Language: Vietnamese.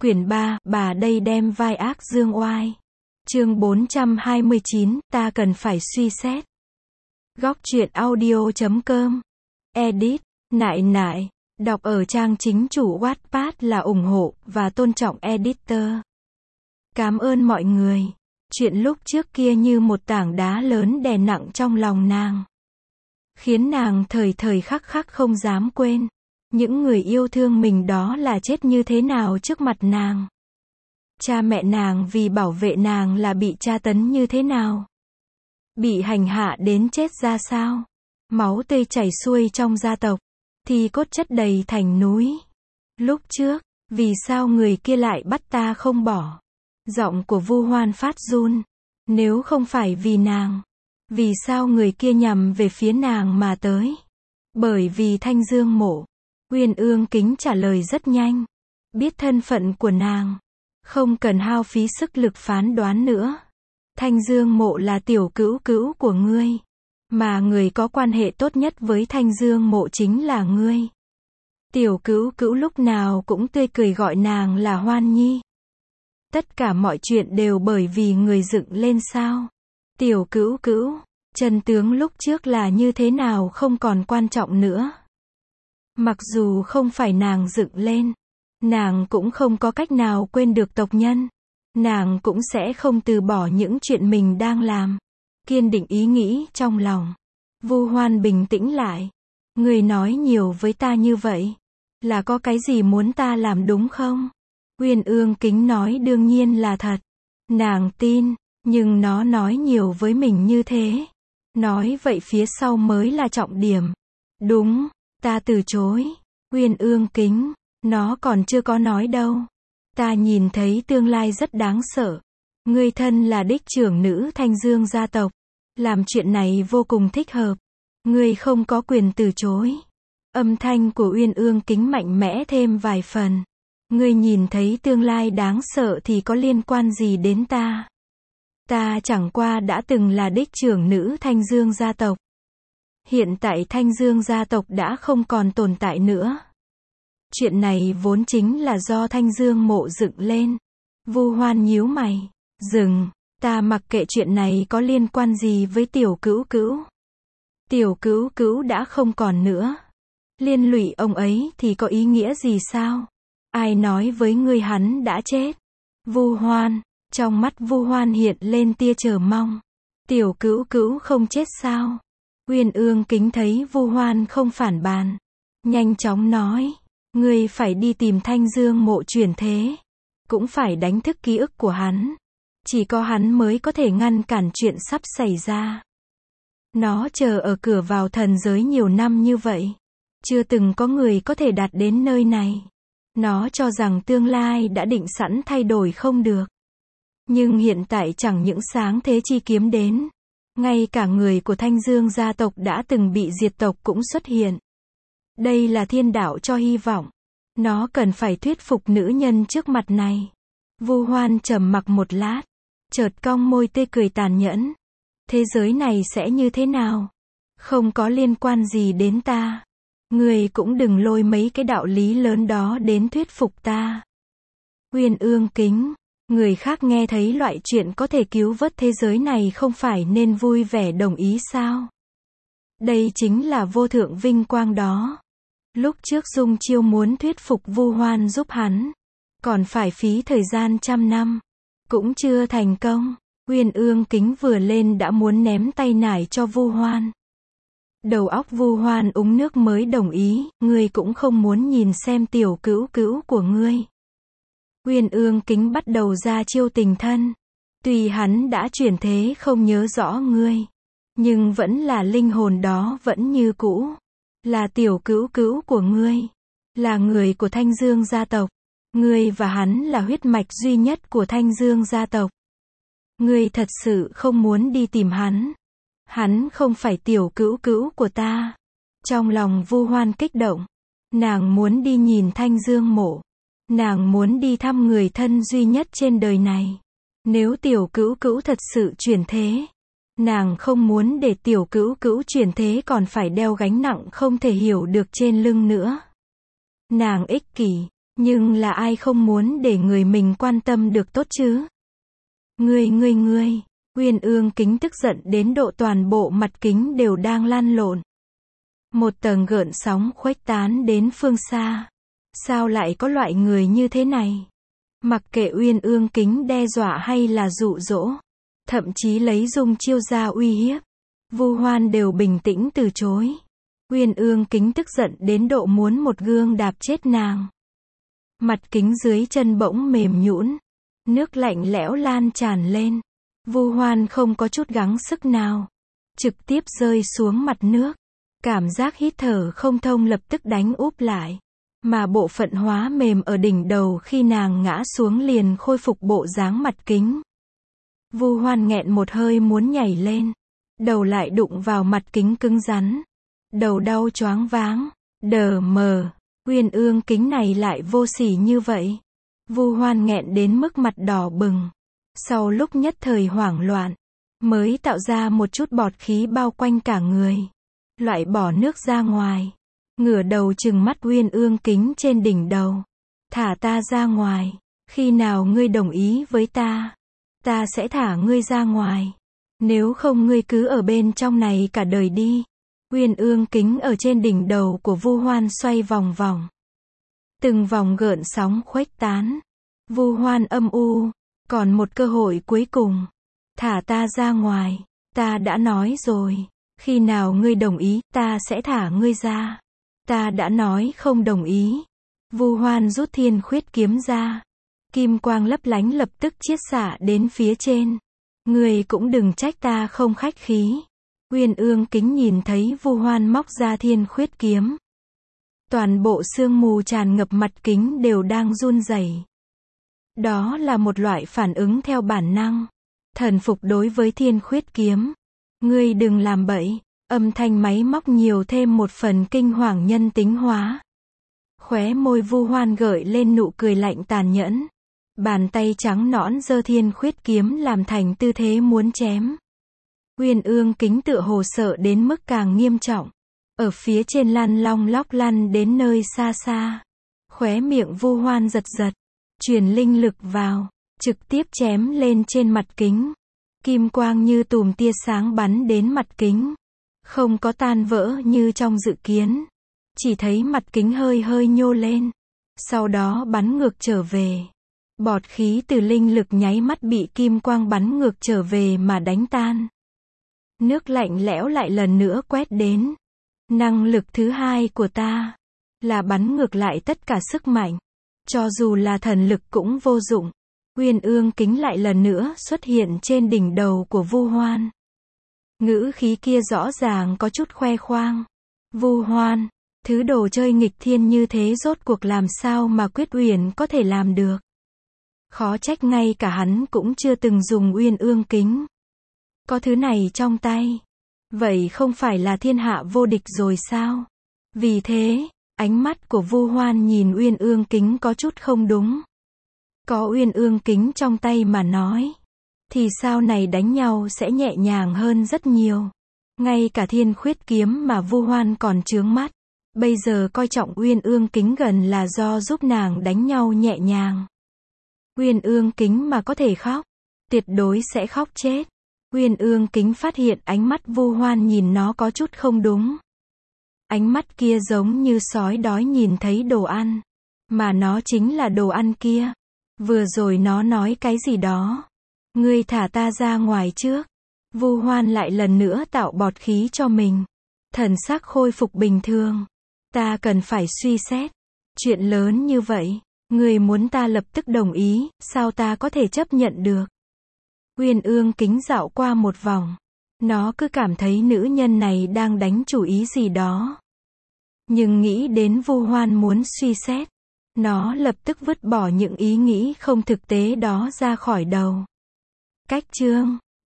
Quyển 3, bà đây đem vai ác dương oai. Chương 429, ta cần phải suy xét. Góc truyện audio.com. Edit, nại nại. Đọc ở trang chính chủ Wattpad là ủng hộ và tôn trọng editor. Cảm ơn mọi người. Chuyện lúc trước kia như một tảng đá lớn đè nặng trong lòng nàng, khiến nàng thời thời khắc khắc không dám quên. Những người yêu thương mình đó là chết như thế nào trước mặt nàng. Cha mẹ nàng vì bảo vệ nàng là bị tra tấn như thế nào. Bị hành hạ đến chết ra sao. Máu tươi chảy xuôi trong gia tộc. Thì cốt chất đầy thành núi. Lúc trước, vì sao người kia lại bắt ta không bỏ. Giọng của Vu Hoan phát run. Nếu không phải vì nàng, vì sao người kia nhằm về phía nàng mà tới? Bởi vì Thanh Dương Mộ. Uyên Ương Kính trả lời rất nhanh. Biết thân phận của nàng, không cần hao phí sức lực phán đoán nữa. Thanh Dương Mộ là tiểu cữu cữu của ngươi, mà người có quan hệ tốt nhất với Thanh Dương Mộ chính là ngươi. Tiểu cữu cữu lúc nào cũng tươi cười gọi nàng là Hoan Nhi. Tất cả mọi chuyện đều bởi vì người dựng lên sao? Tiểu cữu cữu, chân tướng lúc trước là như thế nào không còn quan trọng nữa. Mặc dù không phải nàng dựng lên, nàng cũng không có cách nào quên được tộc nhân. Nàng cũng sẽ không từ bỏ những chuyện mình đang làm. Kiên định ý nghĩ trong lòng. Vu Hoan bình tĩnh lại. Người nói nhiều với ta như vậy, là có cái gì muốn ta làm đúng không? Uyên Ương Kính nói đương nhiên là thật. Nàng tin, nhưng nó nói nhiều với mình như thế. Nói vậy phía sau mới là trọng điểm. Đúng, ta từ chối. Uyên Ương Kính, nó còn chưa có nói đâu. Ta nhìn thấy tương lai rất đáng sợ. Ngươi thân là đích trưởng nữ Thanh Dương gia tộc. Làm chuyện này vô cùng thích hợp. Ngươi không có quyền từ chối. Âm thanh của Uyên Ương Kính mạnh mẽ thêm vài phần. Ngươi nhìn thấy tương lai đáng sợ thì có liên quan gì đến ta? Ta chẳng qua đã từng là đích trưởng nữ Thanh Dương gia tộc. Hiện tại Thanh Dương gia tộc đã không còn tồn tại nữa. Chuyện này vốn chính là do Thanh Dương Mộ dựng lên. Vu Hoan nhíu mày. Dừng, ta mặc kệ chuyện này có liên quan gì với tiểu cữu cữu. Tiểu cữu cữu đã không còn nữa. Liên lụy ông ấy thì có ý nghĩa gì sao? Ai nói với ngươi hắn đã chết? Vu Hoan, trong mắt Vu Hoan hiện lên tia chờ mong. Tiểu cữu cữu không chết sao? Uyên Ương Kính thấy Vu Hoan không phản bàn, nhanh chóng nói, ngươi phải đi tìm Thanh Dương Mộ chuyển thế, cũng phải đánh thức ký ức của hắn. Chỉ có hắn mới có thể ngăn cản chuyện sắp xảy ra. Nó chờ ở cửa vào thần giới nhiều năm như vậy, chưa từng có người có thể đạt đến nơi này. Nó cho rằng tương lai đã định sẵn thay đổi không được. Nhưng hiện tại chẳng những sáng thế chi kiếm đến, ngay cả người của Thanh Dương gia tộc đã từng bị diệt tộc cũng xuất hiện. Đây là thiên đạo cho hy vọng. Nó cần phải thuyết phục nữ nhân trước mặt này. Vu Hoan trầm mặc một lát, chợt cong môi tươi cười tàn nhẫn. Thế giới này sẽ như thế nào? Không có liên quan gì đến ta. Ngươi cũng đừng lôi mấy cái đạo lý lớn đó đến thuyết phục ta. Uyên Ương Kính, người khác nghe thấy loại chuyện có thể cứu vớt thế giới này không phải nên vui vẻ đồng ý sao? Đây chính là vô thượng vinh quang đó. Lúc trước Dung Chiêu muốn thuyết phục Vu Hoan giúp hắn, còn phải phí thời gian 100 năm, cũng chưa thành công. Uyên Ương Kính vừa lên đã muốn ném tay nải cho Vu Hoan. Đầu óc Vu Hoan uống nước mới đồng ý, ngươi cũng không muốn nhìn xem tiểu cữu cữu của ngươi. Uyên Ương Kính bắt đầu ra chiêu tình thân. Tuy hắn đã chuyển thế không nhớ rõ ngươi, nhưng vẫn là linh hồn đó vẫn như cũ. Là tiểu cữu cữu của ngươi. Là người của Thanh Dương gia tộc. Ngươi và hắn là huyết mạch duy nhất của Thanh Dương gia tộc. Ngươi thật sự không muốn đi tìm hắn. Hắn không phải tiểu cữu cữu của ta. Trong lòng Vu Hoan kích động. Nàng muốn đi nhìn Thanh Dương Mộ. Nàng muốn đi thăm người thân duy nhất trên đời này. Nếu tiểu cữu cữu thật sự chuyển thế, nàng không muốn để tiểu cữu cữu chuyển thế còn phải đeo gánh nặng không thể hiểu được trên lưng nữa. Nàng ích kỷ, Nhưng là ai không muốn để người mình quan tâm được tốt chứ? Ngươi. Uyên Ương Kính tức giận đến độ toàn bộ mặt kính đều đang lăn lộn. Một tầng gợn sóng khuếch tán đến phương xa. Sao lại có loại người như thế này? Mặc kệ Uyên Ương Kính đe dọa hay là dụ dỗ, thậm chí lấy dung chiêu ra uy hiếp, Vu Hoan đều bình tĩnh từ chối. Uyên Ương Kính tức giận đến độ muốn một gương đạp chết nàng. Mặt kính dưới chân bỗng mềm nhũn, nước lạnh lẽo lan tràn lên. Vu Hoan không có chút gắng sức nào, trực tiếp rơi xuống mặt nước. Cảm giác hít thở không thông lập tức đánh úp lại, mà bộ phận hóa mềm ở đỉnh đầu khi nàng ngã xuống liền khôi phục bộ dáng mặt kính. Vu Hoan nghẹn một hơi muốn nhảy lên, đầu lại đụng vào mặt kính cứng rắn. Đầu đau choáng váng, đờ mờ, Uyên Ương Kính này lại vô sỉ như vậy. Vu Hoan nghẹn đến mức mặt đỏ bừng. Sau lúc nhất thời hoảng loạn, mới tạo ra một chút bọt khí bao quanh cả người, loại bỏ nước ra ngoài. Ngửa đầu trừng mắt Uyên Ương Kính trên đỉnh đầu. Thả ta ra ngoài, khi nào ngươi đồng ý với ta, ta sẽ thả ngươi ra ngoài. Nếu không ngươi cứ ở bên trong này cả đời đi. Uyên Ương Kính ở trên đỉnh đầu của Vu Hoan xoay vòng vòng. Từng vòng gợn sóng khuếch tán. Vu Hoan âm u, còn một cơ hội cuối cùng. Thả ta ra ngoài, ta đã nói rồi, khi nào ngươi đồng ý, ta sẽ thả ngươi ra. Ta đã nói không đồng ý. Vu Hoan rút Thiên Khuyết kiếm ra. Kim quang lấp lánh lập tức chiết xạ đến phía trên. Ngươi cũng đừng trách ta không khách khí. Uyên Ương Kính nhìn thấy Vu Hoan móc ra Thiên Khuyết kiếm. Toàn bộ sương mù tràn ngập mặt kính đều đang run rẩy. Đó là một loại phản ứng theo bản năng. Thần phục đối với Thiên Khuyết kiếm. Ngươi đừng làm bậy. Âm thanh máy móc nhiều thêm một phần kinh hoàng nhân tính hóa. Khóe môi Vu Hoan gợi lên nụ cười lạnh tàn nhẫn. Bàn tay trắng nõn giơ Thiên Khuyết kiếm làm thành tư thế muốn chém. Uyên Ương Kính tựa hồ sợ đến mức càng nghiêm trọng. Ở phía trên lăn long lóc lăn đến nơi xa xa. Khóe miệng Vu Hoan giật giật. Truyền linh lực vào, trực tiếp chém lên trên mặt kính. Kim quang như tùm tia sáng bắn đến mặt kính. Không có tan vỡ như trong dự kiến. Chỉ thấy mặt kính hơi hơi nhô lên. Sau đó bắn ngược trở về. Bọt khí từ linh lực nháy mắt bị kim quang bắn ngược trở về mà đánh tan. Nước lạnh lẽo lại lần nữa quét đến. Năng lực thứ hai của ta là bắn ngược lại tất cả sức mạnh. Cho dù là thần lực cũng vô dụng. Uyên Ương Kính lại lần nữa xuất hiện trên đỉnh đầu của Vu Hoan. Ngữ khí kia rõ ràng có chút khoe khoang. Vu Hoan, thứ đồ chơi nghịch thiên như thế rốt cuộc làm sao mà Quyết Uyển có thể làm được. Khó trách ngay cả hắn cũng chưa từng dùng Uyên Ương Kính. Có thứ này trong tay. Vậy không phải là thiên hạ vô địch rồi sao? Vì thế, ánh mắt của Vu Hoan nhìn Uyên Ương Kính có chút không đúng. Có Uyên Ương Kính trong tay mà nói, thì sau này đánh nhau sẽ nhẹ nhàng hơn rất nhiều. Ngay cả Thiên Khuyết kiếm mà Vu Hoan còn chướng mắt. Bây giờ coi trọng Uyên Ương Kính gần là do giúp nàng đánh nhau nhẹ nhàng. Uyên Ương Kính mà có thể khóc, tuyệt đối sẽ khóc chết. Uyên Ương Kính phát hiện ánh mắt Vu Hoan nhìn nó có chút không đúng. Ánh mắt kia giống như sói đói nhìn thấy đồ ăn. Mà nó chính là đồ ăn kia. Vừa rồi nó nói cái gì đó. Ngươi thả ta ra ngoài trước. Vu Hoan lại lần nữa tạo bọt khí cho mình. Thần sắc khôi phục bình thường. Ta cần phải suy xét. Chuyện lớn như vậy. Ngươi muốn ta lập tức đồng ý, sao ta có thể chấp nhận được? Uyên Ương Kính dạo qua một vòng. Nó cứ cảm thấy nữ nhân này đang đánh chủ ý gì đó. Nhưng nghĩ đến Vu Hoan muốn suy xét. Nó lập tức vứt bỏ những ý nghĩ không thực tế đó ra khỏi đầu. Cách chương